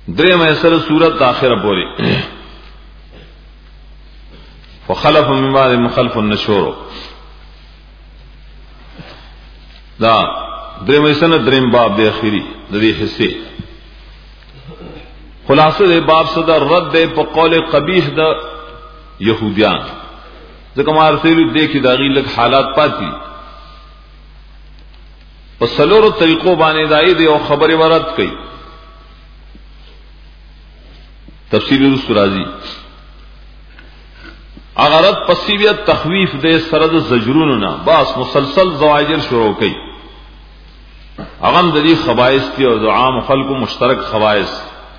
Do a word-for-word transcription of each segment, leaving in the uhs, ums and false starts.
درې مېسره سورۃ اخره پوری فخلف من بعد مخلف النشور دا درې مېسره دریم باب دی اخیری د دې حصے خلاصه د باب صدر رد په قول قبیح د يهوديان ځکه ما ارسلو دې کې دا غي لک حالات پاتې په سلورو طریقو باندې دای دی او خبره ورت کړي تفسیر السرازی اغرض پسیویت تخویف دے سرد زجرون نا باس مسلسل زواجر شروع کئی اغم دلی خبائص تی اور عام خلق مشترک خبائص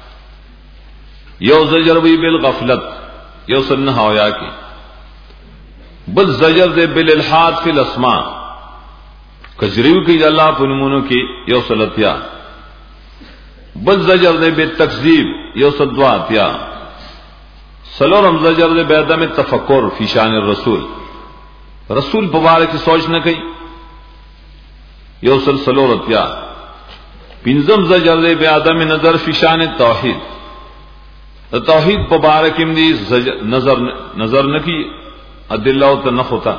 یو زجر بھی بالغفلت یو سن ہویا کی بل زجر دے بالالحاد فی الاسماء کجریو کی اللہ پنمونو کی یو سلطیا بل زجر دے بالتکذیب یو صدواتیا سلورم زجر دے بعدم تفکر فی شان الرسول رسول مبارک کی سوچ نہ کئی یو سل سلورتیا پنزم زجر دے بعدم نظر فی شان التوحید توحید مبارک دی نظر نظر نہ کی ادلہ و تنخ ہوتا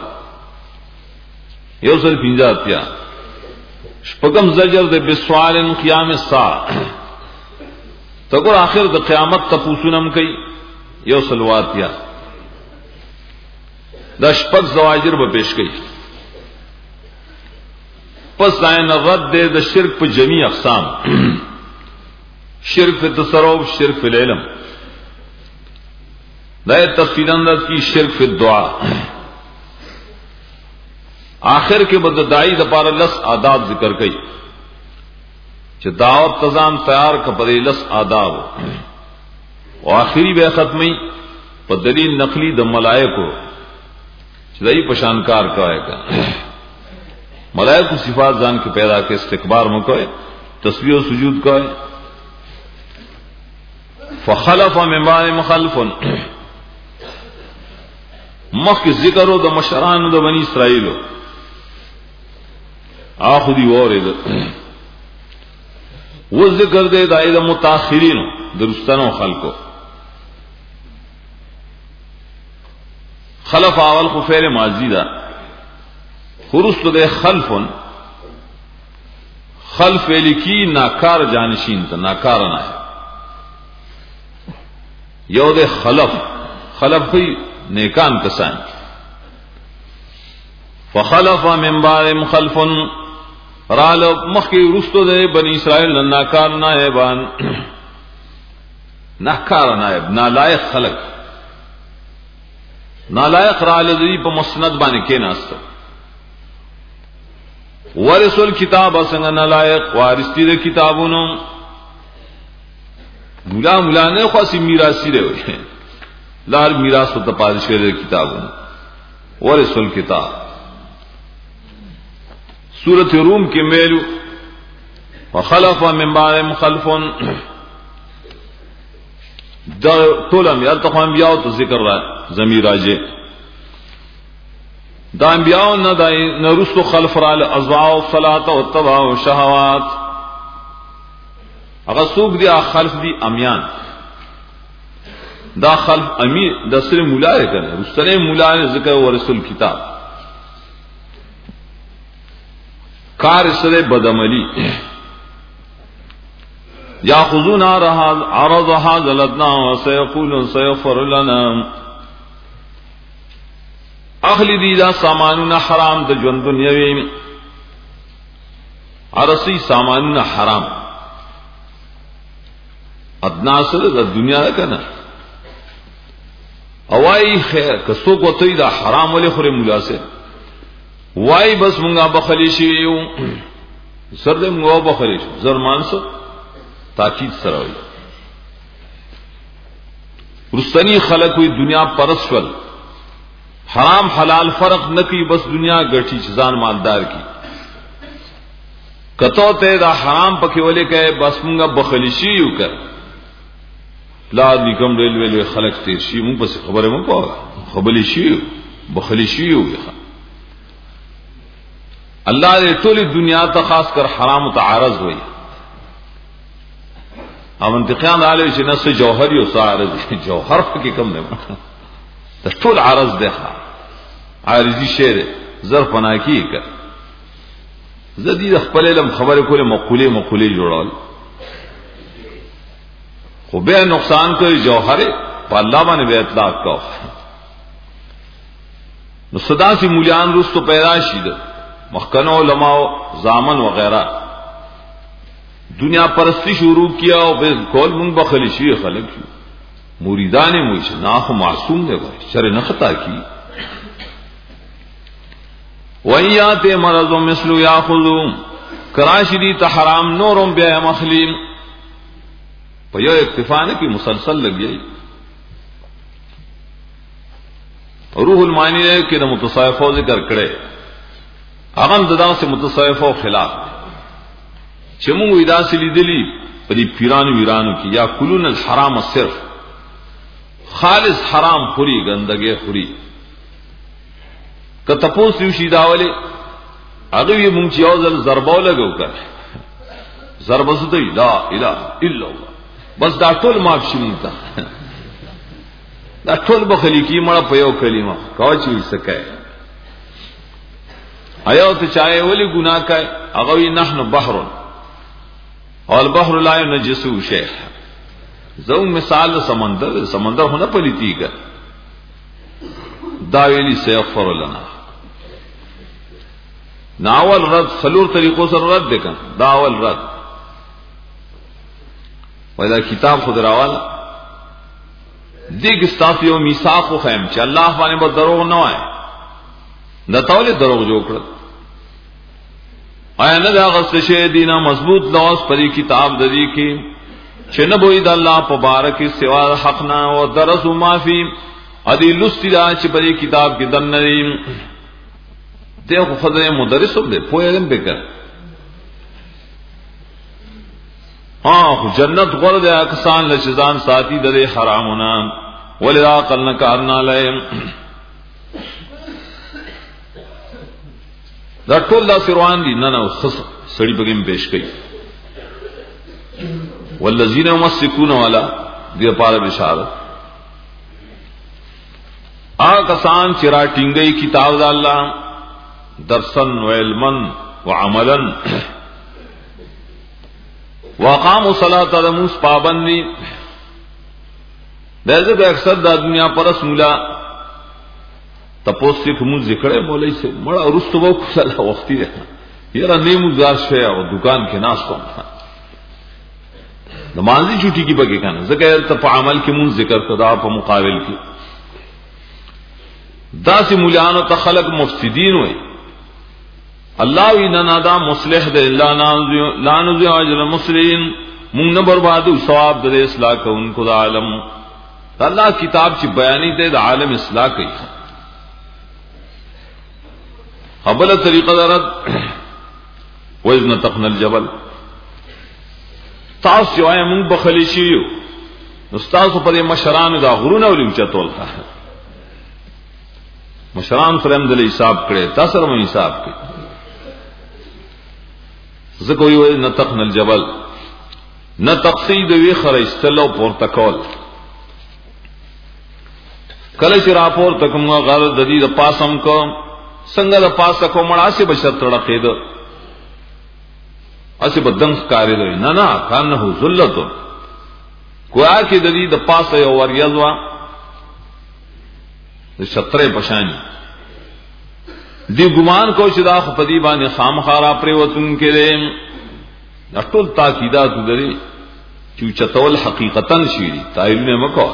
یو سل پنجاتیا شپگم زجر دے بسوال قیام الساعہ تقول آخر دا قیامت تپوسونم کئی یو سلواتیا دا شپگ زواجر با پیش کئی پس دائن رد دے دا شرک پا جمیع اقسام شرک فی تصرف شرک فی العلم دائن تفصیل اندر کی شرک فی الدعا آخر کے بعد دائی دا پارا لس آداب ذکر کئی کہ دعوت تزام تیار کا پدے لس آداب و آخری بے ختمی پر دلیل نقلی د ملائکو چدائی پشانکار کوئے گا ملائکو صفات جان کے پیدا کے استکبار میں کوئے تسبیح و سجود کوئے فخلف من بعد مخلف مخ کے ذکر و د مشران د بنی اسرائیل آخری وورد وہ ذکر دے دائد متاخرین درستانو خلقو خلف اول کو فعل ماضی دا خرست دے خلف خلف لکی ناکار جانشین تا ناکار نہ ہے یو دے خلف خلف ہوئی نیکان کسان فخلف من بعد مخلف رال مخی رستو دے بنی اسرائیل ناکار نائبان ناکار نائب نالائق خلق نالائق رال دی پا مسند بانے کے ناستا ورث الکتاب اسنگ نالائق وارثی دے کتابونو مولا مولا نے خواسی میراثی دے ہوئے لار میراث و تپادشوے دے کتابونو ورث الکتاب سورۃ روم کے میلو وخلف من بعد مخلف دا طولم یا تخوان انبیاء تو ذکر رہا ضمیر آجے دا انبیاء نہ دا نرسل خلف رال ازواء الصلاة والتبع والشہوات اگر سوک دیا خلف دی امیان دا خلف امین دا سر مولا ہے کرنے رسل مولا نے ذکر ورسل کتاب کار سر بدعملی یاخذون عرض هذا الادنى وسيقولون سيغفر لنا اخلی دی دا سامانون حرام دا جون دنیاوی عرصی سامانون حرام ادنا سر دا دنیا دا کنا اوائی خیر کسو کو تی دا حرام ولی خوری مولا سے وائی بس منگا بخلی شویو سر دے منگا بخلی شو زرمان سو تاکید سراوی رستنی خلق ہوئی دنیا پرسول حرام حلال فرق نکی بس دنیا گٹھی چیزان مالدار کی کتو تے دا حرام پکی والے کہے بس منگا بخلی شویو کر لا نکم ریلوے لوے خلق تیر شویو منگ پس خبر منگ پاگا خبلی شویو بخلی شویو گیا اللہ نے تولی دنیا تا خاص کر حرام متعارض ہوئی او انتقام علی چې نس جوهر یو عارض جوهر کې کم نه د ټول عارض ده عارضی شعر ظرف بنا کی کړ زدی خپل علم خبره کوله مقوله مقوله جوړول خو به نقصان کوي جوهر په الله باندې به اطلاق کو نو صدا سی مولیان رستو پیدا شید مخکنو علماء زامن وغیرہ دنیا پرستی شروع کیا او به کول مونږ بخلی شي خلک شو مریدان مو چې ناخ معصوم دی شر نه خطا کی ویات مرض مثل یاخذو کراشدی ته حرام نورم بیا مخلیم په یو اکتفا نه کی مسلسل لګی روح المعانی کې د متصوفو ذکر کړي هغه دغه سے متصوفو خلاف چې موږ ودا سلی دلی په دې پیرانو ویرانو کې یا کلون الحرام صرف خالص حرام خوري ګندګي خوري که تاسو یو شي داوله هغه یې مونږ چې یو ځل ضربه لګو کړ ضربه ستې لا اله الا الله بس دا ټول معاف شي مونږ ته دا ټول بخلی کی مړه په یو کلمه کوچی سکه آیا ته چاہے ولی گناہ کای هغه وی نحنو بحر او البحر لا ينجسو شيء زو مثال سمندر سمندر ہونا پلیتی کا دا ویلی سيغفر لنا ناول رد سلور طریقوں سے رد دیکھا داول رد ویدا کتاب خود راوالا دیکھ استافیو میثاق و خیم چې الله باندې به دروغ نه وای دا تاول دروغ جوړ کړ آیا نه دا غصه شه دینه مضبوط لوس پری کتاب د دې کې چې نه بوئی د الله په بارک سوا حق نه او درس معافی ادي لستدا چې پری کتاب کې دن نه ته خو خدای مدرس هم دی پوهه به کړ ها خو جنت غره د اکسان لچزان ساتي د حرامونه ولذا قلنا کارنا لهم دا ټول دا سروان دي نه نه خص سړی بګم پیش کړي والذین یمسکون والا دې پاره بشارت آ کسان چې را ټینګي کتاب د الله درسن و علمن و عملن وقاموا الصلاة لموس پابندی دغه د اکثر د دنیا پر رسولا تپوس کې کوم ذکر مولای سے مړه ورستو وو کله وختي یاره نیمو گزار شوی او دکان کې ناس کوم نمازی چوټی کی بګی کنه ذکر ته په عمل کې مون ذکر کدا په مقابل کې داسې مولیانو ته خلق مفسدین وي الله وی نادا مصلح د الا لا نذ اجر المسلمین مون نه بربادو ثواب د اصلاح کوونکو د عالم الله کتاب چې بیانې ده د عالم اصلاح کوي قبل طریقه درد وزن تقن الجبل تاسو یې مونږ بخلی شیو استاد په مشران دا غرونه ولې چتول تا مشران سره هم د حساب کړي تاسو سره هم حساب کړي زکه وی نه تقن الجبل نه تقصید وی خرجتلو پورتکول کله چې راپور تکم غر د دې د پاسم کو څنګه د پاسه کو مړه سي بشر تړه کېد اسی بدنګ کاری دی نه نه کانه ذلت کوه کې د دې د پاسه یو وریځوا د شطرې پشانی دی ګمان کو چې دا خو پدی باندې خامخارا پریوتون کړي ټول تاکیدات درې چې چتول حقیقتا شي تایل نه مکو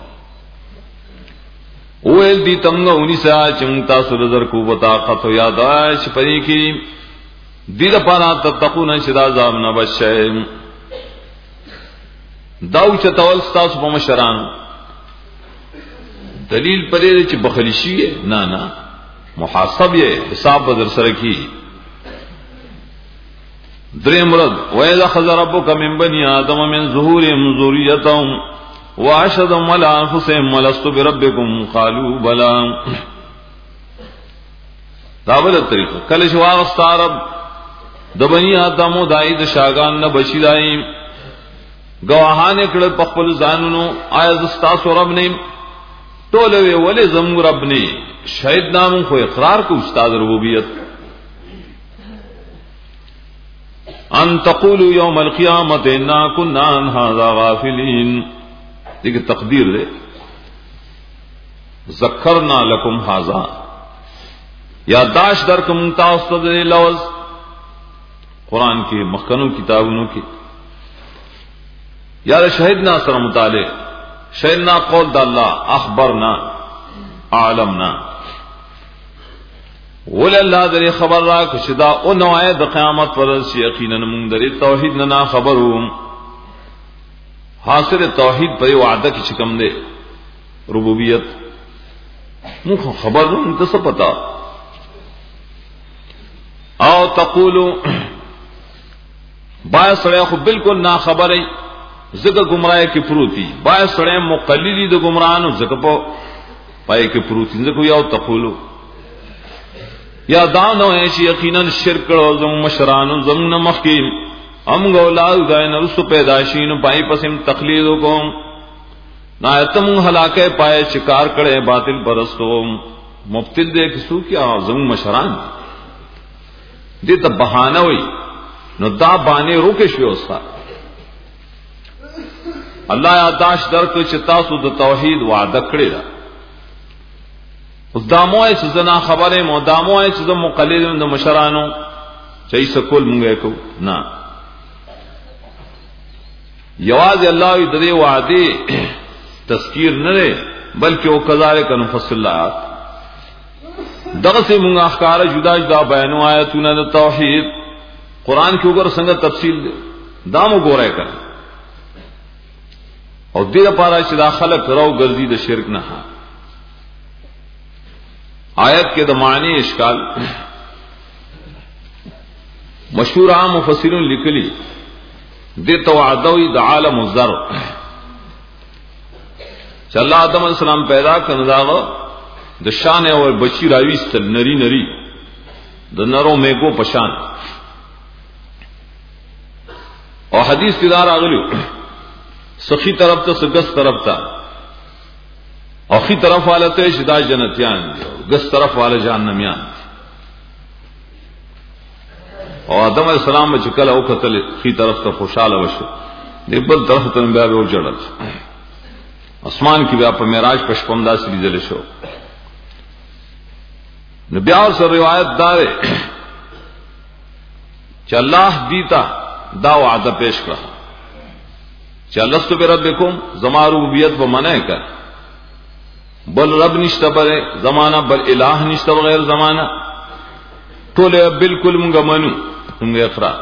اول دی تمغه انیسا چمتا سرزر کو بطاقت یاداش پدی کی دی د پانا تتقون شدا عذاب نه بچي داو چتول تاسو په مشران دلیل پدې چې بخلی شي نه نه محاسب یہ حساب بدر سره کی درې مرد وَإِذَا أَخَذَ رَبُّكَ مِن بَنِي آدَمَ مِن ظُهُورِهِمْ ذُرِّيَّتَهُمْ وَأَشْهَدَهُمْ عَلَىٰ أَنفُسِهِمْ أَلَسْتُ بِرَبِّكُمْ قَالُوا بَلَىٰ داول طریقہ کله چې واغستارب د بنی آدمو دای د شاګان نه بشیدای گواهان کړه په خپل ځانونو آیا زستا سو رب نه ټولوي ولې زمو رب نه شهید نام خو اقرار کو استاد ربوبیت ان تقولوا يوم القيامه انا كنا عن هذا غافلين دغه تقدیر ده ذکرنا لكم هذا یاداش در کوم تاسو ته لوز قران کې مخکنو کتابونو کې یا شهیدنا سره مطالعه شهیدنا قول د الله اخبرنا عالمنا ول الله دې خبر را کشدا او نوای د قیامت پر یقینا موږ دې توحید نه خبروم حاصل توحید په وعده کې چکم دے ربوبیت موږ خبر نو ته څه پتا او تقولوا با سره خو بالکل نا خبرې زګه گمراهی کې پروتي با سره مقلدی د گمراهانو زګه په پای کې پروتي زګه یو تقولوا یا دانو چې یقینا شرک کړو زم مشرانو زم نه مخکین ام غولاد غاین رسو پیداشین پای پسم تقلید کوم نایتم هلاکه پای شکار کړي باطل پرستو مبتل دې کسو کیا زم مشران دې ته بهانه وي نو دا باندې روکه شو اوسه الله یاداش درک چې تاسو د توحید وعده کړی دا اوس داموای چې زنا خبره مو داموای چې د مقلدین د مشرانو چې سکول مونږه کو نه یواز الله دې وعده تذکیر نه لري بلکې او کذالک نفصل آیات دغه سه مونږه احکار جدا جدا بیانو آیاتونه د توحید قران کې وګور څنګه تفصیل دامو ګورای کړ او دې لپاره چې دا خلق راو ګرځي د شرک نه آیت کې د معنی اشکال مشهور عام مفسرین لیکلي د توعدوی د عالم الذر چې الله آدم علیہ السلام پیدا کړ داغه د شان او بچی راويستل نری نری د نرو میګو پشان او حدیث کې دا راغلی سخی طرف ته سګس طرف ته اخی طرف والا ته شدا جنتیان دي گس طرف والا جهنميان او آدم علیہ السلام چې کله او قتل خي طرف ته خوشاله وشو دی بل طرف ته بیا به وجړل اسمان کې بیا په معراج پښپم داسې لیدل شو نو بیا اور سره روایت دار چې الله دیتا دا وعده پیش کړه چې لست بربکم زما ربوبیت په منع کړ بل رب نشته بل زمانہ بل الہ نشته بغیر زمانہ ټول بالکل مونږ منو مونږ اقرار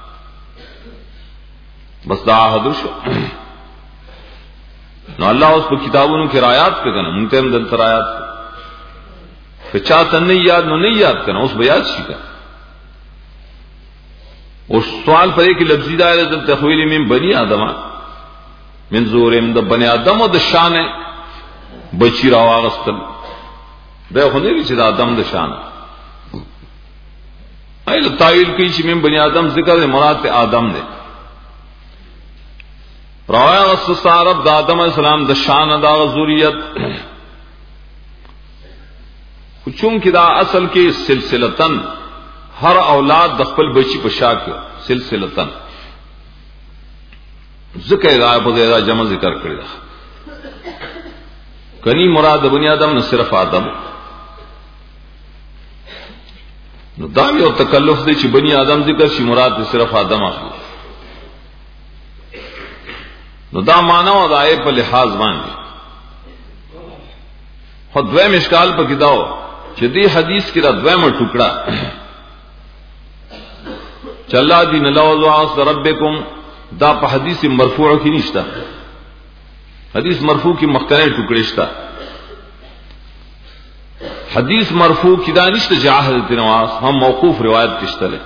بس دا حد شو نو الله اوس په کتابونو کې آیات کې کنه مونږ ته هم دلته آیات په چاته نه یاد نو نه یاد کنه اوس بیا شي کنه او سوال پرې کې لفظي دایره د تخویل من بنی آدم من زورم د بنی آدم او د شان بچی راواغستل دا خو نه چې د آدم د شان ایله تعویل کوي چې من بنی آدم ذکر مراد ته آدم دی راواغست سارب د آدم علیہ السلام د شان دا ذریت چون کې دا اصل کې سلسلتن ہر اولاد د خپل بچی په شا کې سلسلتن ذکر غایب په جمع ذکر کړی دا کني مراد بنی آدم نه صرف آدم نو دا یو تکلف دی چې بنی آدم ذکر شي مراد صرف آدم اخلي نو دا معنا او دای په لحاظ باندې خو دویم اشکال په کې داو چې دې حدیث کې را دویمه ټوکړه چلا دی نلوذ واس ربکم دا په حدیث مرفوع کې نشته حدیث مرفوع کې مخکنه ټوکړه شته حدیث مرفوع کې دا نشته جاهل نواز هم موقوف روایت کشته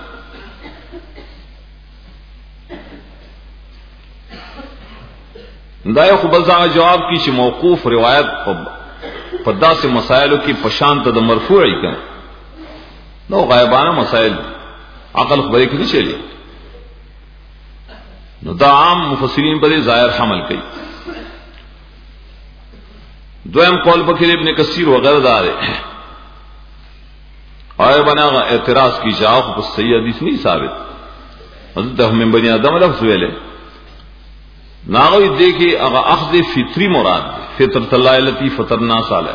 دا یو بل ځای جواب کی چې موقوف روایت په داسې مسائلو کې پشان ته د مرفوعي کړه نو غایبانه مسائل عقل خبرې کې چلی نو دا عام مفسرین پر ظاہر حمل کئی. دویم قول پکر ابن کثیر وغیرہ دار ہے آئے بنا اعتراض کی جاؤ کو صحیح حدیث نہیں ثابت. حضرت ہمیں بنی آدم لفظ ویلے ناغوی دیکھے اگا اخذ فطری مراد فطرت اللہ التی فطرنا صالح.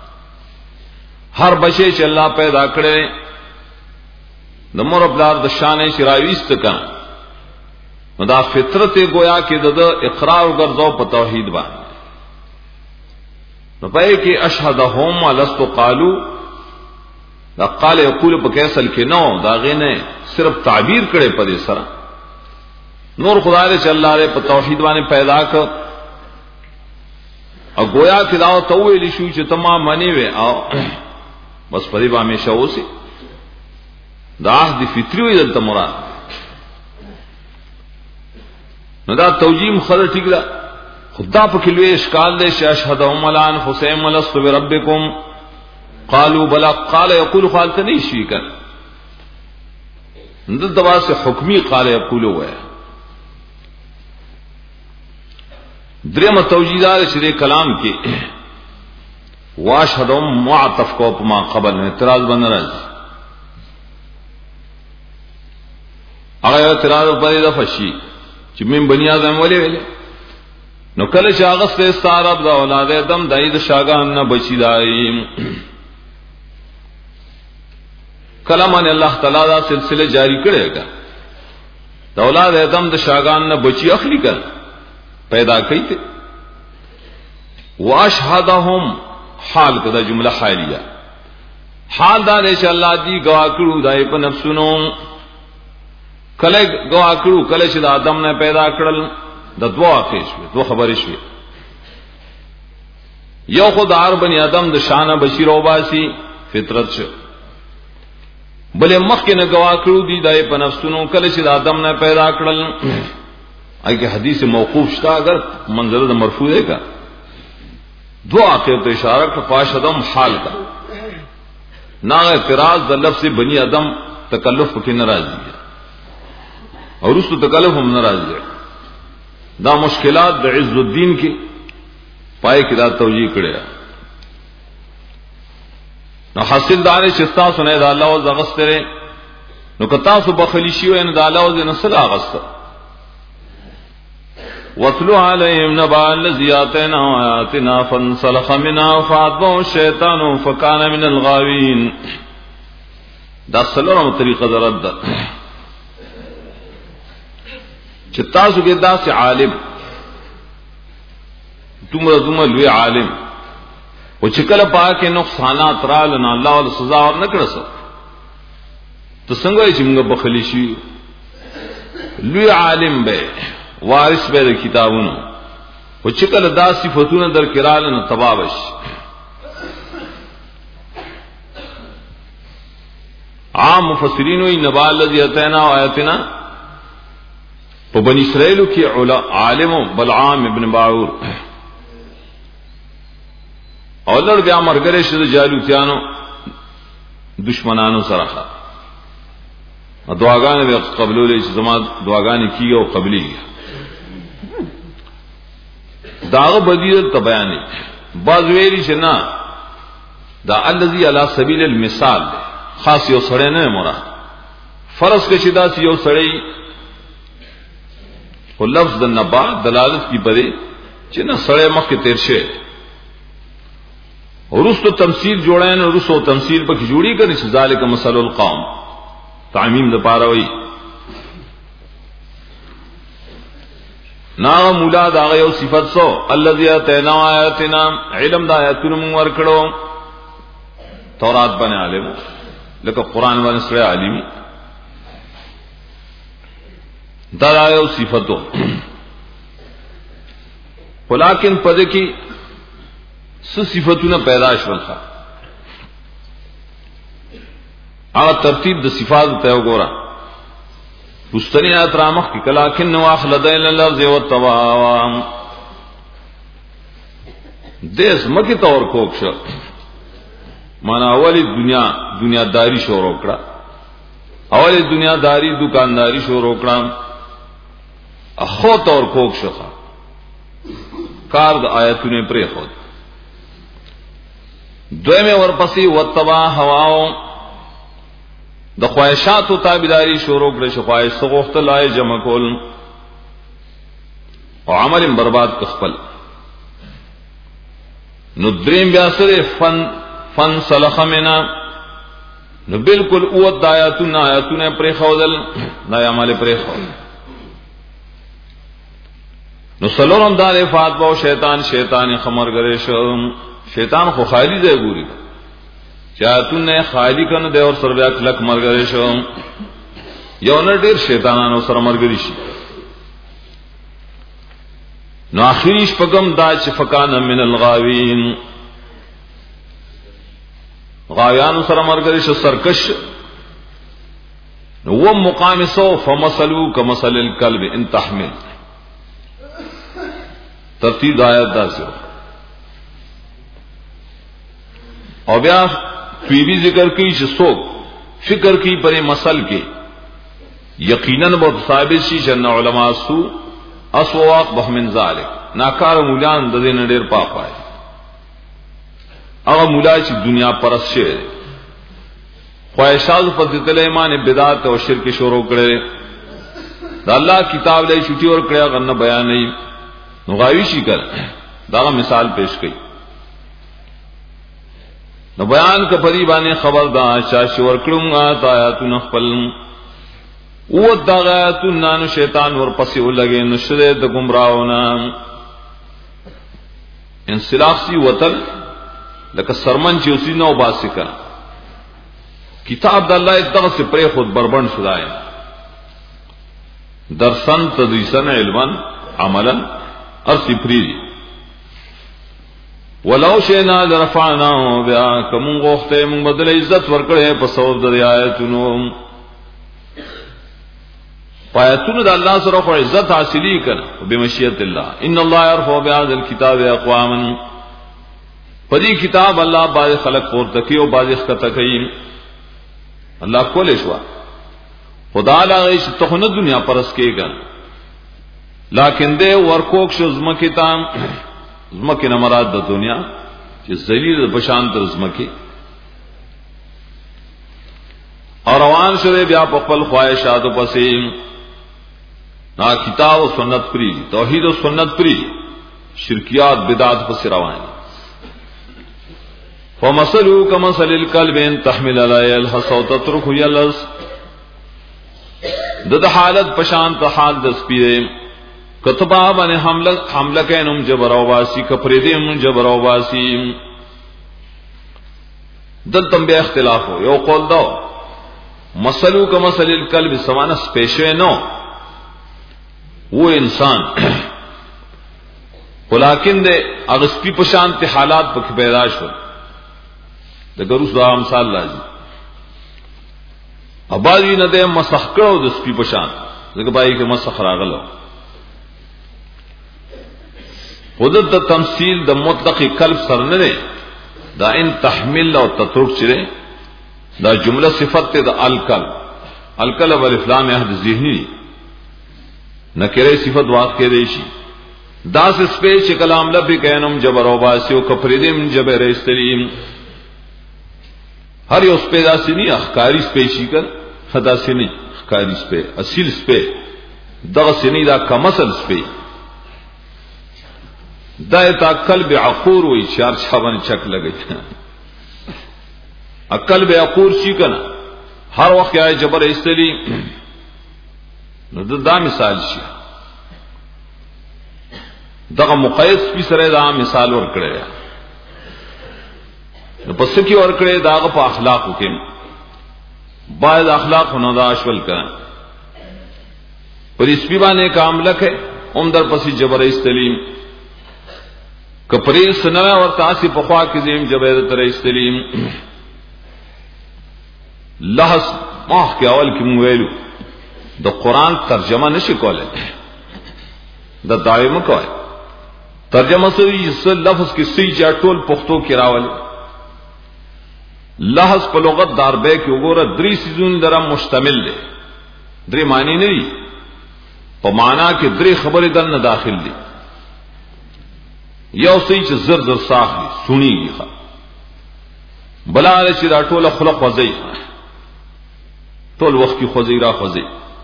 ہر بچے چ اللہ پیدا کرے نمور ابلار د شان شرایست کا دا فطرت گویا کہ د اقرار گرځو په توحید باندې. نو پای کې اشهدهم ولست قالو دا قال یقول په کیسل کې نو دا غینه صرف تعبیر کړي په دې سره. نور خدای دې الله دې په توحید باندې پیدا کړ او گویا کہ دا تویل شو چې تمام منی وي او بس پرې به همیشه اوسي. دا عهد فطری وي دلته مراد. نو دا توجیم خبر ٹھیک ده خدا په کلوې اشکال دې شهادهم الان حسین ولست بربکم قالوا بلا قال يقول قالت نہیں شي کن اندر دوا سے حکمی قال يقول ہوا ہے. دریم توجیدار شری کلام کی واشهدهم معطف کو ما قبل میں اعتراض بن رہا ہے. اگر اعتراض پر دفشی چې من بنی آدم ولې ویلې نو کله چې هغه ست استعراب دا اولاد ادم داید شاګان نه بچی دای کلام ان الله تعالی دا سلسله جاری کړي گا دا اولاد ادم د شاګان نه بچی اخلي کړ پیدا کړي ته واشهدهم حال کدا جمله حالیه حال دا چې الله دی گوا کړو دای په نفسونو کله گوا کړو کله چې د آدم نه پیدا کړل د دوه واقع شوه دوه خبرې شوه. یو خدای بنی آدم د شان بشیر او باسی فطرت شو بلې مخکې نه گوا کړو دی دای په نفسونو کله چې د آدم نه پیدا کړل. اګه حدیث موقوف شتا اگر منزله د مرفوع ہے کا دو واقع ته اشاره کړه فاشدم حال کا نا اعتراض د لفظ بنی آدم تکلف کې ناراضی ہے اور اس تو تکلف ہم ناراض ہے. دا مشکلات د عز الدین کی پائے کی دا توجیہ کړه نو حاصل دار شستا سنے دا الله او زغستره نو کتا سو بخلی شی و ان دا الله او نسل اغست وَاتْلُ عَلَيْهِمْ نَبَأَ الَّذِي آتَيْنَاهُ آيَاتِنَا فَانسَلَخَ مِنْهَا فَأَتْبَعَهُ الشَّيْطَانُ فَكَانَ مِنَ الْغَاوِينَ. دا سلام طریقہ درد دا چتاسو کې دا سي عالم تمره تمره لوی عالم او چې کله پاکه نقصانات را لنه الله ول سزا ور نه کړسو ته څنګه چې موږ بخلی شي. لوی عالم به وارث به د کتابونو او چې کله دا صفاتونه در کړه نه تباوش. عام مفسرین وی نبا الذی اتینا آیاتنا تو بنی اسرائیل کی عالم بلعام ابن باعور اولر بیا مرګره شد جالوتیانو دشمنانو سره دعاګانې به قبولې چې زما دعاګانې کیږي او قبلي داغه بدیل ته بیانې باز ویلي چې نه دا الذي على سبيل المثال خاص یو سړی نه مراد فرض کې چې دا یو سړی او لفظ د نبا دلالت کی بده چې نه سړی مخکې تیر شي ورستو تمثيل جوړاین ورستو تمثيل په کې جوړی کړي چې ذالک مثل القوم تعمیم د پاره وي نا مولا دا یو صفت سو الذی اتینا آیاتنا علم دا آیاتونو موږ ورکړو تورات باندې عالم لکه قران باندې سره عالمي دا یو صفاتو ولیکن پدې کې څه صفاتونه پیدا شول ښه هغه ترتیب د صفات ته وګوره مستنی اترامخ کی کلاکن واخلد الى اللفظ والتوام دیس مکی طور کوک شو مانا اولی دنیا دنیا داری شروع کړه اولی دنیا داری دکانداری شروع کړه اخوت اور کوک شخا کار د آیتونه پرې خود دویمه ورپسې وتبا هواو د خواهشاتو تابعداري شروع کړې شو خواهش سغوخت لای جمع کول او عمل برباد خپل نو دریم بیا سره فن فن سلخ منا نو بالکل اوت آیاتونه آیاتونه پرې خودل دا عمل پرې خود نو سلورم دار فاطمه او شیطان شیطان خمر غره شو شیطان خو خالی دی ګوري چاتونه خالی کنه د اور سر بیا کلک مرګره شو یو نه ډیر شیطانانو سره مرګري شي نو اخریش پغم دا چې فکان من الغاوین غاویان سره مرګري شو سرکش نو و مقام سو فمثلوا كمثل الكلب ان تحمل ترتیب آیات دا سو او بیا فی بھی ذکر کی چې فکر کی پر مسل کے یقیناً بہت ثابت شي چې علماء سو اسواق بهمن ذالک ناکار مولان د دې نډیر پاپای هغه مولا چې دنیا پرست شه خواهشات په ذکر ایمان بدعت او شرک شروع کړي دا الله کتاب له چټي ور کړیا غنه بیان نه نو غاوی شي کړ دا مثال پیش کړي نو بیان کا پری باندې خبر دا شاش ور کړم آیاتن خپل او دغاتن نو شیطان ور پسې ولګي نشره د گمراهونه انسلاخ سی وتل لکه سرمن چې اوسې نو باسکا کتاب د الله دغه سے پرې خود بربند شدای درسن تدریسن علما عملا ارسی پری ولو شئنا لرفعناه بها کوم غوخته موږ بدل عزت ورکړې په سبب د آیاتونو آیاتونو د الله سره خو عزت حاصلې کړه په مشیت الله ان الله يرفع بهذا الكتاب اقواما پدې کتاب الله باندې خلق پورته کوي او باندې ښکته کوي الله کولې شو خدا لا هیڅ ته نه دنیا پرس کېږي لکن دې ورکوک شو زمکه تام زمکه نه مراد د دنیا چې ذلیل بشان تر زمکه اور روان شوه بیا په خپل خواهشاتو پسې نا کتاب او سنت پری توحید او سنت پری شرکیات بدعات پسې روان فمثلوا كمثل الكلب ان تحمل عليه الحص او تتركه يلس د حالت پشان ته حال د سپیره کتبا باندې حمله حمله کینم جبر او واسی کفر دیم جبر او واسی دلتم به اختلاف ہو یو قول دو مثلو کمثل الکلب سمانه سپیشو نو وہ انسان ولیکن دے اغسپی پشانت حالات پک پیدا شو د ګروس دا مثال لازم اباوی نه دے مسخ کړو د سپی پشان دغه بای کې مسخ راغلو خودت د تمثيل د مطلق قلب سر نه ده دا ان تحمل او تترک چره دا جمله صفت د القلب القلب والافلام احد ذهنی نکره صفت واقع دی شي دا سپیش کلام لب کینم جبر او باسیو کفردیم جبر استلیم هر یو سپیدا سنی اخکاری سپیشی کر خدا سنی اخکاری سپی اصیل سپی دغه سنی دا کمسل سپی دا تا قلب عقور وی چار چابن چک لگی قلب عقور شي کنه هر وخت یې جبر استلی نو دا مثال شي دغه مقیس په سره دا مثال ور کړی نو پس کی ور کړی داغه په اخلاق کې باید اخلاق نو دا اشول کړه پر اسپی باندې کامل کې عمر در پسې جبر استلیم کپری سنوه اور تاسی پخوا کی زیم جبیر تر استلیم لحظ ماہ کے اول کی مویلو دا قرآن ترجمہ نشی کولے دا دعوی مکوئے ترجمہ سوی اس لفظ کی سی جا ټول پختو کی راول لحظ په لغت داربے کی وګوره دری سيزون درا مشتمل دي دری معنی نه دي په معنا کې درې خبرې دنه داخل دي. یو څه چې زر زر ساخلي سنيږي ښه، بلاره چې دا ټوله خلق وځي ټول وخت کې خوځي را خوځي.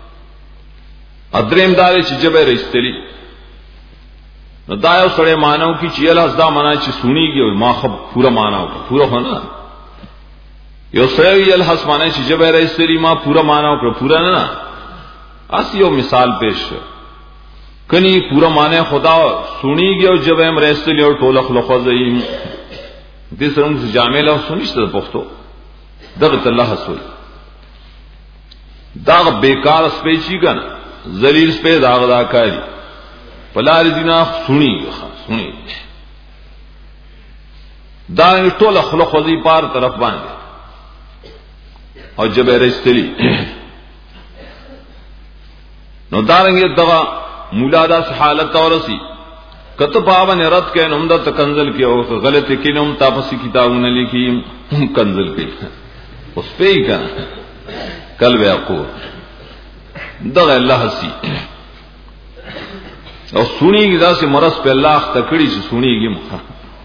ادریم دار چې جبه رښتلی نو دا یو سره مانو کی چې الله زدا معنا چې سنيږي او ما خب پورا معنا او پورا ہونا. یو سره یې الحس معنا چې جبه رښتلی ما پورا معنا او پورا نه. اس یو مثال پیش کني پورا معنی خدا سنيږي او جبه هم رښتلی او ټول خلق وځي. دې سره موږ جامع له سنشته پښتو دغه الله حسول دا بیکار سپېچی کنه ذلیل سپې داغ دا کوي پلار دینا سني سني دا ټول خلق وځي پار طرف باندې او جبه رښتلی نو دارنګه دغه مولا دا حالت اورسي کته پاون رد کین هم د کنزل کې او غلطی کینم تاسو کتابونه لیکي کنزل کې اوس په کا قلب یعقوب دغه الله سي او سنيږي دا سه مرز په الله تکړی چې سنيږي مخه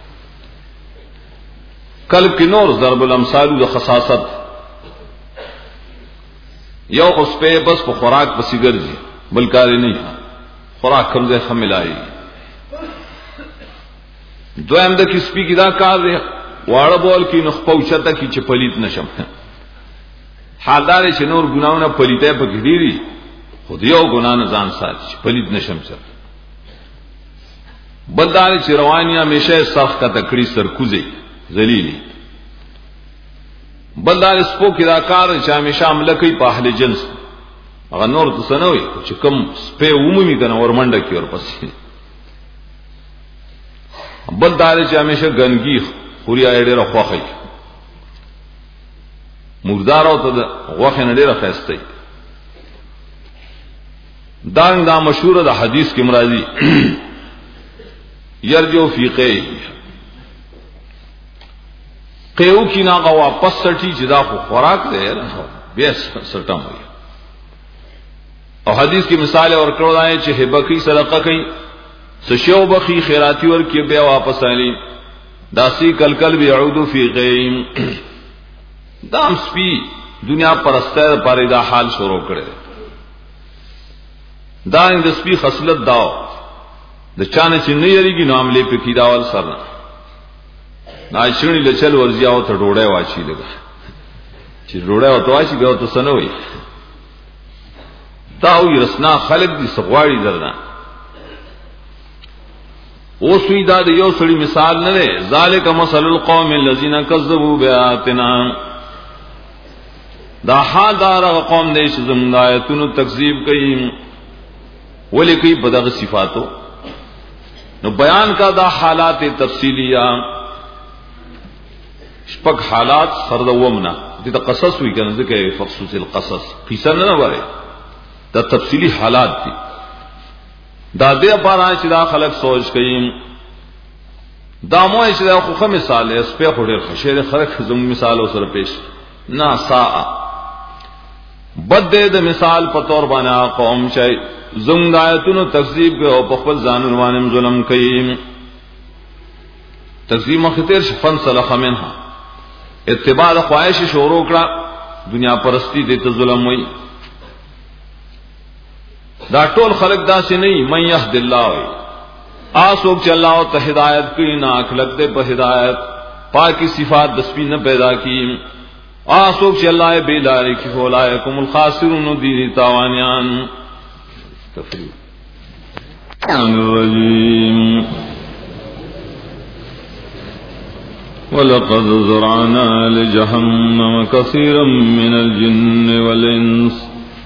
قلب کې نور ضرب الامثال د خصاصت یو اوس په بس په خوراک پسې ګرځي بلکې نه خوراک کوم ځای خملای دویم د کسبی کی دا کار دی واړه بول کی نخ پوچته کی چې پلیت نشم حالدار چې نور ګناونه پلیته په ګډيري خو دیو ګنا نه ځان ساتي پلیت نشم سر بلدار چې رواني همیشه صف کا تکړی سرکوزي ذلیلی بلدار سپو کی دا کار چې همیشه عمل کوي په اهل جنس هغه نور څه نه وي چې کوم سپه عمومي کنه ورمنډه کی ورپسې بل دار چې همیشه ګنګي خوري اړه راخوخي مردار او ته غوخه نه ډیره خسته دا دا مشهور د حدیث کې مرادي يرجو فی قی قیو کی ناغه واپس سټی چې دا خو خوراک دی بیا سټم وي او حدیث کی مثال اور کړو دا چې هبکی صدقه کوي سشیو بخی خیراتی ور کې بیا واپس علی داسی کلکل بیعود فی غیم دام سپی دنیا پرسته پر دا حال شروع کړي دا د سپی خصلت داو د چانه چې نه یریږي نو عملې په کې داول سره نه شونی لچل ورځي او ته ډوړې واچي لګا چې ډوړې او ته واچي بیا ته سنوي دا وي رسنا خلق دي سغواړي درنه او سوی دا د یو سړي مثال نه ده ذالک مثل القوم الذين كذبوا بآياتنا دا حال دار قوم دې چې زموږ آیاتونو تکذیب کوي ولې کوي په دغه صفاتو نو بیان کا دا حالات تفصیلیه شپږ حالات سرد ومنه دې ته قصص وی کنه ځکه خصوص القصص قصه نه وره دا تفصیلی حالات دي دا دې لپاره چې دا خلک سوچ کوي دا مو چې دا خو مثال ہے اس په خوري خشه خلک زموږ مثال او سره پیش نا سا بد دې د مثال په تور باندې قوم چې زموږ آیاتونو تکذیب کوي او په خپل ځانونو باندې ظلم کوي تکذیب مخاطر شفن سلخ منها اتباع خواهش شروع کړه دنیا پرستی دې ته ظلم وي دا ټول خلق دا سي نه من يهد الله وي آسوک چې الله ته هدایت کوي نه اخلاق دې په هدایت پاکي صفات د سپین نه پیدا کی آسوک چې الله به لاري کې فولایکم الخاسرون دي تاوانيان تفریح الرجیم ولقد زرعنا لجهنم كثيرا من الجن والإنس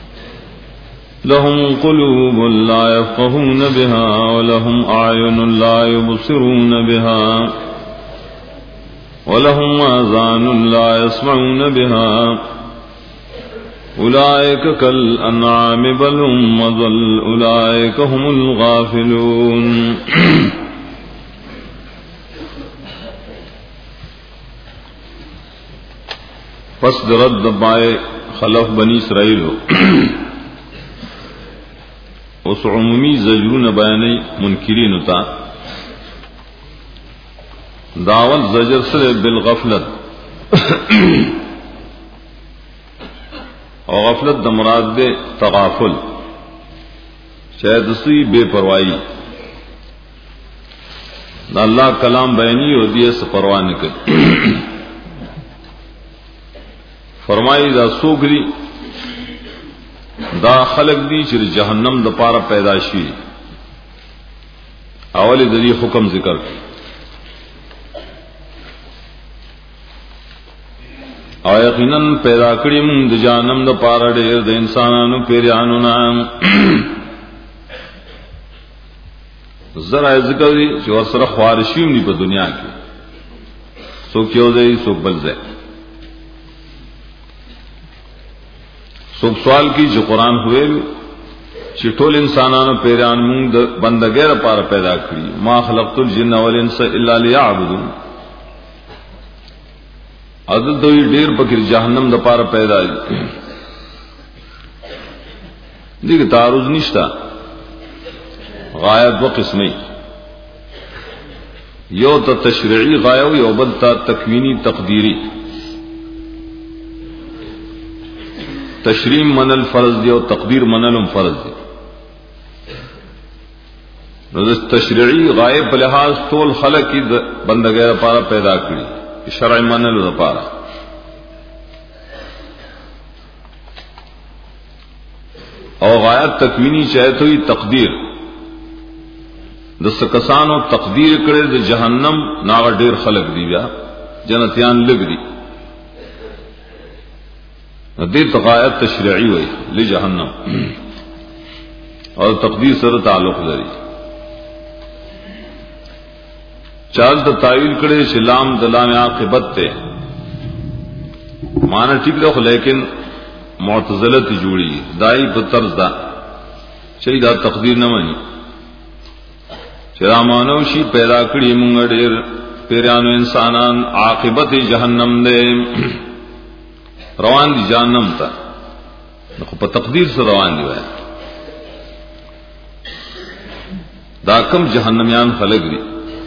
لهم قلوب لا يفقهون بها ولهم أعين لا يبصرون بها ولهم آذان لا يسمعون بها أولئك كالأنعام بل هم أضل أولئك هم الغافلون پس درد دبائے خلف بنی اسرائیل اس عمومی زجرون بیانی منکرین تا دعوت زجر سر بالغفلت اور غفلت دا مراد دے تغافل شاید اسی بے پروائی دا اللہ کلام بیانی اور دیے سے پرواہ نکل فرمائی دا سوگری دا خلق دی چر جہنم دا پارا پیداشی اولی دری حکم ذکر کی او یقیناً پیدا کړی مونږ د جهنم د پاره ډېر د انسانانو پیرانو نام زرا ذکر دی چې ورسره خوارشیم دی په دنیا کې څوک یو دی څوک بل ځای څوک سوال کی چې قرآن ہوئے چې ټول انسانانو پیران مونږ د بندګۍ لپاره پیدا کړی ما خلقت الجن والانس الا ليعبدون عدد دوی ډیر پکې جهنم د پاره پیدا دي دغه تعارض نشتا غایت و قسمه یو ته تشریعی غایه او یو بل ته تکوینی تقدیری تشریع منل فرض دی او تقدیر منلم فرض دی نو د تشریعی غایه په لحاظ ټول خلق کی بندګۍ لپاره پیدا کړی شرع منلو دا پارا او غایت تکوینی چاہے تو تقدیر دس کسانو تقدیر کرے د جہنم ناغ ډیر خلق دی بیا جنتیان لگ دی دې غایت تشریعی وی لجہنم اور تقدیر سره تعلق لري چال د تعویل کړي چې لام د لام عاقبت ته معنی ٹھیک ده لیکن معتزله تی جوړي دای په طرز دا چې دا تقدیر نه مانی چې را مانو شي پیدا کړی مونږ ډېر پیرانو انسانان عاقبت جهنم ده روان دي جهنم ته نو په تقدیر سره روان دي وای دا کوم جهنميان خلق دي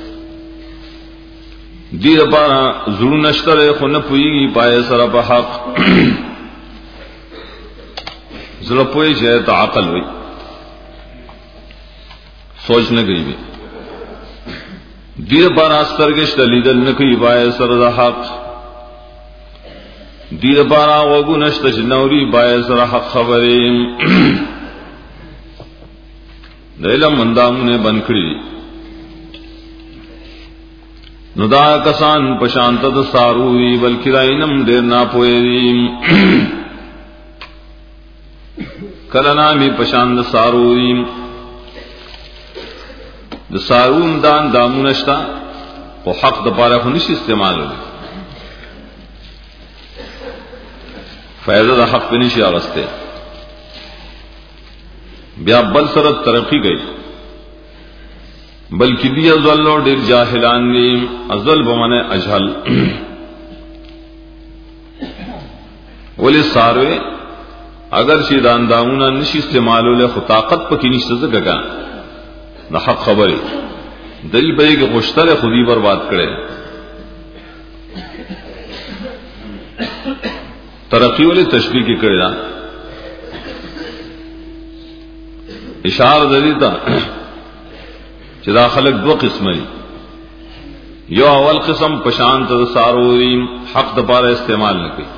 دیر پارا ضرور نشتر خو نه پویږي پای سره په حق زړه پوي چې ته عقل وي سوچ نه کوي دیر پارا سترګش دلیدل نه کوي پای سره د حق دیر پارا وګو نشته چې نوري پای سره حق خبرې د علم مندامونه بن کړی نو دا کسان پشانت د ساروی بلکې راینم ډیر نه پوي کله نامي پشان د ساروی د ساروم دان دامونشتا او حق د پاره خو نشي استعمالوي فائدہ د حق نشي اغسته بیا بل سره ترقی گئی بلکہ دی ازل اور ډیر جاهلان دي ازل بمانه اجهل ولی ساروی اگر شي دان دامونه نشي استعمالوله خو طاقت پکې نشته زګا نه حق خبره دای په کې خوشتره خودي برباد کړي ترقی ولی تشبیه کې کړي اشاره دلیتا چې دا خلق دو قسم دي یو اول قسم پشانت د ساروی حق د پاره استعمال نه کوي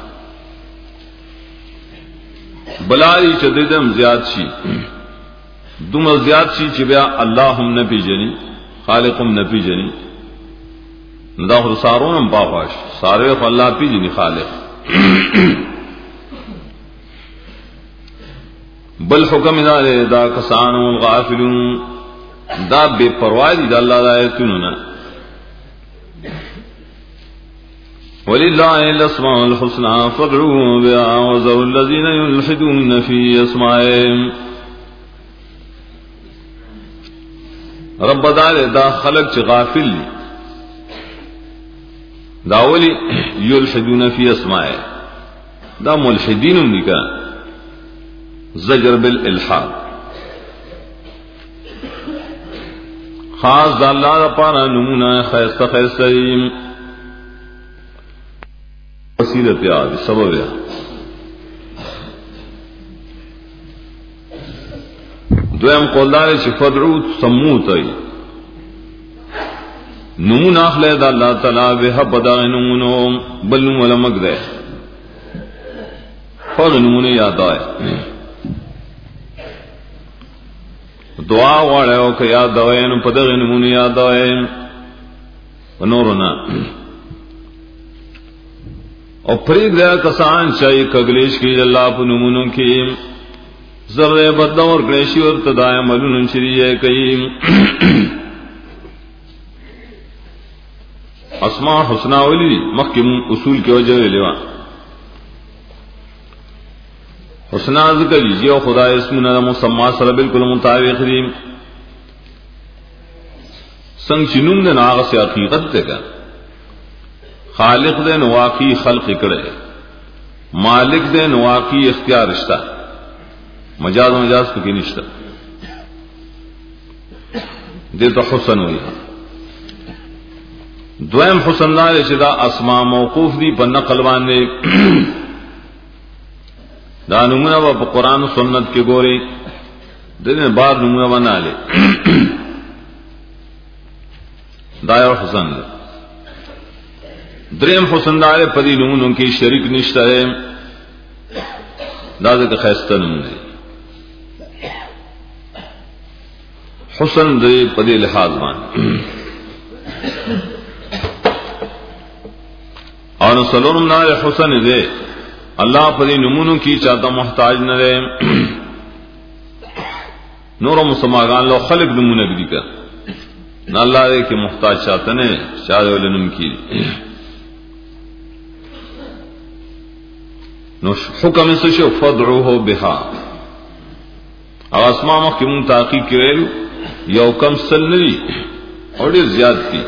بلای چې ددم زیات شي دومره زیات شي چې بیا الله هم نه پیژني خالق هم نه پیژني دا خو سارونم پاپاش ساروی خو الله پیژني خالق بل حکم دا دا کسانو غافلون دا بے پرواہ دی دا اللہ دا آیتونو نا وَلِلَّهِ الْأَسْمَاءُ الْحُسْنَى فَادْعُوهُ بِهَا وَذَرُوا الَّذِينَ يُلْحِدُونَ فِي أَسْمَائِهِ رب دار دا خلق چ غافل لی دا ولی یلحدون فی اسمائه دا ملحدین نکا زجر بالالحاد خاص د الله لپاره نمونه خیسته خیسته وسیلت یا سبب یا دویم قولدار چې فدعو سمو ته نمونه اخله د الله تعالی به بدا نمونه بل نمونه مګده فل نمونه یاد آئے دعا غواړو که یاد دوی نو په دغه نمونه یاد دوی ونورنا او پریږ دا کسان چې کګلیش کې الله په نمونو کې ذره بدور کړي او تدای عملونه شریعه کوي اسماء الحسنا ولي مخکې اصول کې وجه لیوا حسنا ذکر یې او خدای اسمونه مسما سره بالکل مطابق دي څنګه چې نوم د ناغه سي حقیقت ته خالق دې نو واقعي خلق کړي مالک دې نو واقعي اختیار شته مجاز مجاز پکې نشته دې ته حسن وایي دویم حسن دار چې دا اسماء موقوف دي په نقل باندې دا نمونه په قرآن او سنت کې ګوري دغه بعد نمونه بناله دا یو حسن دی دریم حسن دار په دې نمونو کې شریک نشته دا د خیسته نمونه حسن دې په دې لحاظ باندې اور سلام نار حسن دې الله په دې نمونو کې چاته محتاج نه دی نور مسلمانان له خلق نمونه دي کا نه الله دې کې محتاج چاته نه چاته ولنم کې نو حکم څه شو فدعوه بها او اسماء مخکې مون تحقیق کړو یو کم سل نه او ډیر زیات دي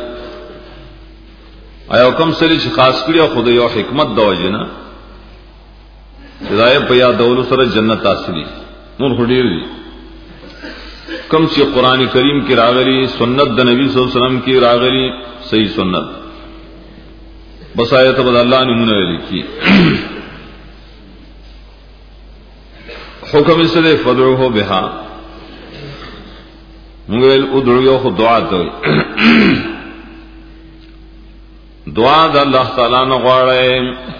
ایو کم سل چې خاص کړی خدای یو حکمت دا وجنه هدايه په یاد اول سره جنت حاصلې نور هډیر دي کم چې قران کریم کې راغلي سنت د نبی صلی الله علیه وسلم کې راغلي صحیح سنت بس آیت بد الله نمونه لیکي حکم سره فدعوه بها موږ ادعو یو دعا ته دعا د الله تعالی نه غواړي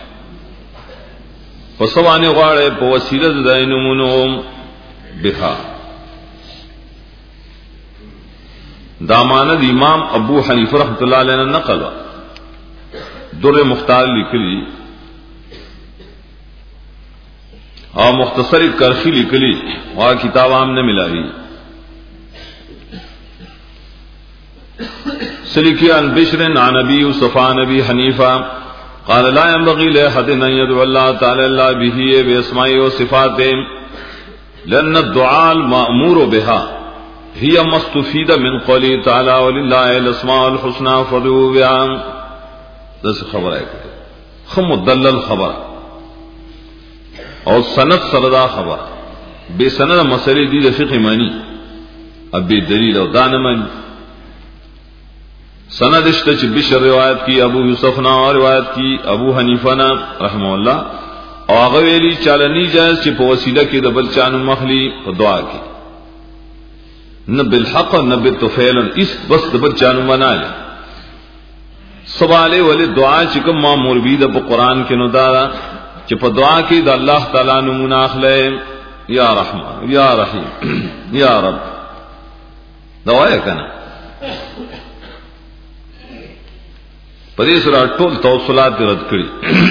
پسوانه غواړي په وسیله د دینونو بها دا مانه امام ابو حنیفه رحمۃ اللہ علیہ نے نقل در مختار لیکلی اور مختصر کرخی لیکلی اور کتاب عام نے ملاوی سلکی عن بشر عن ابي صفان ابي حنیفہ قال لا ينبغي لأحد أن يدعو الله تعالى إلا به بأسمائه وصفاته لأن الدعاء المأمور بها هي ما استفيد من قوله تعالى ولله الأسماء الحسنى فادعوه بها دس خبر ہے خم مدلل خبر اور سند سردا خبر بے سند مسئلے دی فقہ مانی اب بے دلیل اور دانمن سند اشته چې بشر روایت کی ابو یوسف نا روایت کی ابو حنیفه نا رحمه الله او هغه ویلي چالنی جائز چې په وسیله کې د بل چانو مخلي په دعا کې نه بالحق نه بالتفعيل اس بس د بل چانو مناله سواله ولې دعا چې کوم مامور بي د قرآن کې نو دا چې په دعا کې د الله تعالی نمونه اخلي یا رحمان یا رحیم یا رب دعا یې کنه پدې سره ټول توسلات رد کړی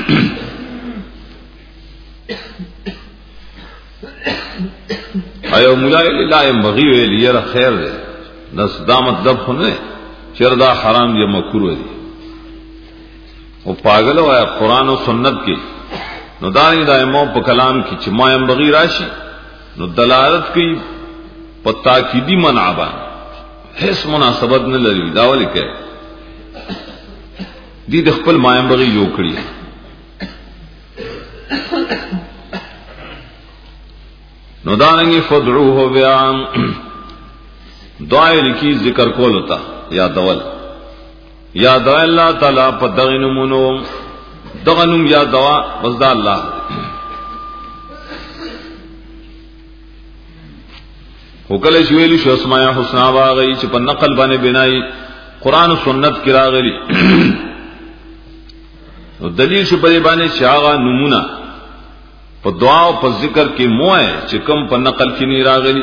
ایو مولای لا ينبغي ویلی یره خیر ده داس دا مطلب خو نه چردا حرام یا مکروه دي او پاگل وای قران او سنت کې نو دای دایمو په کلام کې چې ما ينبغي راشي نو دلالت کوي پتا کی دی منع باندې هیڅ مناسبت نه لري دا ولي کوي دی د خپل ما ينبغي جوړ کړی نو دانګي فدعوه بیا دعا لکی ذکر کول ہوتا یا دول یا دعا اللہ تعالی پا دغنمونو دغنم یا دعا بزدا اللہ وکل شویلی شو اسماء حسنا باغی چی پا نقل بانے بنائی قرآن و سنت کی راغلی دلیل شو پدی بانے چی آغا نمونا پا دعا و پا ذکر کی موئے چی کم پا نقل کی نہیں راغلی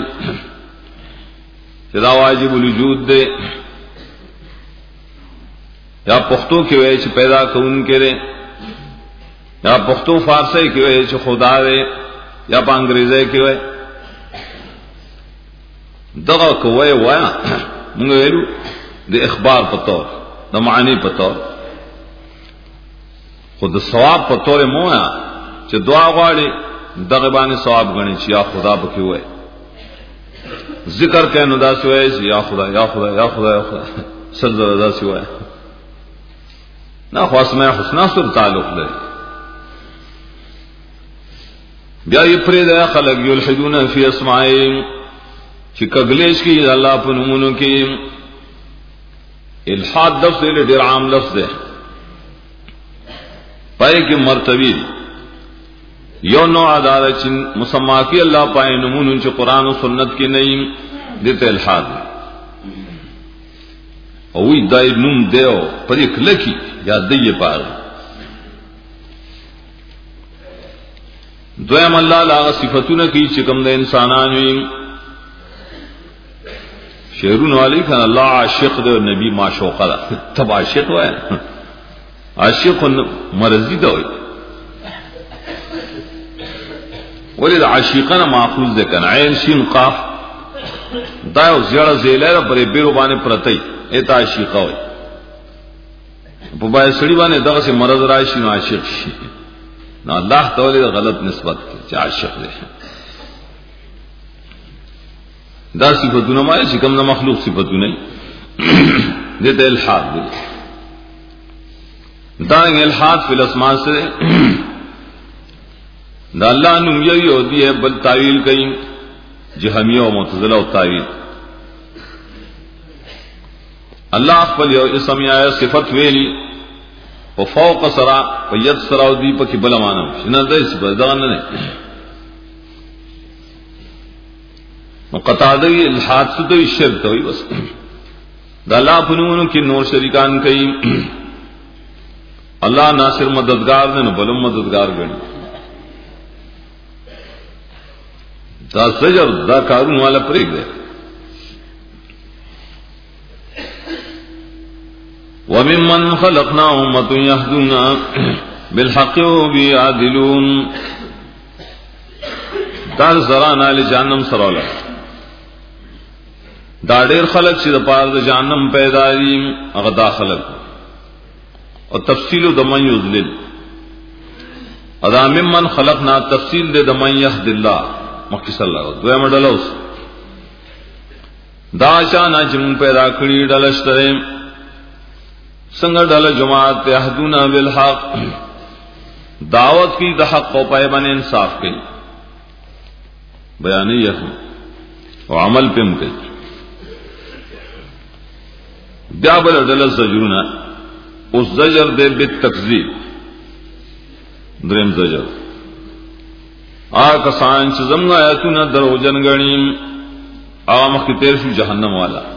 چی دا واجب الوجود دے یا پختو کی وے چی پیدا کون کرے یا پختو فارسی کی وے چی خدا دے یا پا انگریزے کی وے دغا کوئے وایا منگا ویلو دے اخبار پتور دا معنی پتور خود ثواب پتور مویا چی دعا غاڑی دغبانی ثواب گنی چی یا خدا بکی ہوئے ذکر کہ ندا سی ہوئے چی یا خدا یا خدا یا خدا یا خدا سلزر ادا سی ہوئے نا خواست میں حسنا سر تعلق لے بیا یہ پرید ہے خلق یلحدون فی اسمائیم چی کگلیش کی اللہ پا نمونو کی الحاد لفظ دے دیر عام لفظ دے پائے کی مرتبی یو نوع عدالہ چی مسمع کی اللہ پائے نمونو چی قرآن و سنت کی نئی دیتا الحاد اوی دائی نم دیو پر ایک لکی یا دی پار دویم اللہ لاغ صفتون کی چکم دے انسانانوی شہرون والی کھانا اللہ عاشق دے اور نبی معشوقہ دا تب عاشق ہوئے عاشق مرضی دا ہوئی ولی دا عاشقانا معخوز دے کنا عین شین قاف دایو زیادہ زیلہ دا پر بیرو بانے پرتی ایتا عاشقہ ہوئی پا بائی سڑی بانے دا سے مرض رائشی نو عاشق شی نا اللہ تولی دا غلط نسبت کی عاشق دے دا صفتو نمائے چکم دا مخلوق صفتو نہیں دیتا الحاد دے دا الحاد فی الاسمان سے دا اللہ نمیوی ہوتی ہے بل تعویل کئی جہمیہ و معتزلہ و تعویل اللہ اقبل یو اسم یا صفت ویلی و فوق سرا و ید سرا و دیپا کی بلا مانا شنہ دا صفت دا غنہ نہیں قطادی الحاد سدوی شرک توی بس دا اللہ پنونو کی نور شریکان کئی اللہ ناصر مددگار دے بلم مددگار گنی دا زجر دا کارون والا پریگ دے وَمِمَّنْ خَلَقْنَا أُمَّةٌ يَهْدُونَ بِالْحَقِّ وَبِيَعْدِلُونَ دا زرانا لجانم سرولا دا ډیر خلق چې د پاره د جهنم پیدا دي هغه داخله او تفصیل د من یذلل ادا ممن خلقنا تفصیل د من یهد الله مخکې صلی الله دوه مډل اوس دا شان چې مون پیدا کړی ډلشتره څنګه ډله جماعت یهدون بالحق دعوت کی د حق او پای باندې انصاف کوي بیان یې او عمل پم کوي بیا بل ډله زجرنا او زجر دې بالتکذیب دریم زجر آ کسان چې زمغه آیاتونه دروژن غنیم او مخ کې تیر شو جهنم والا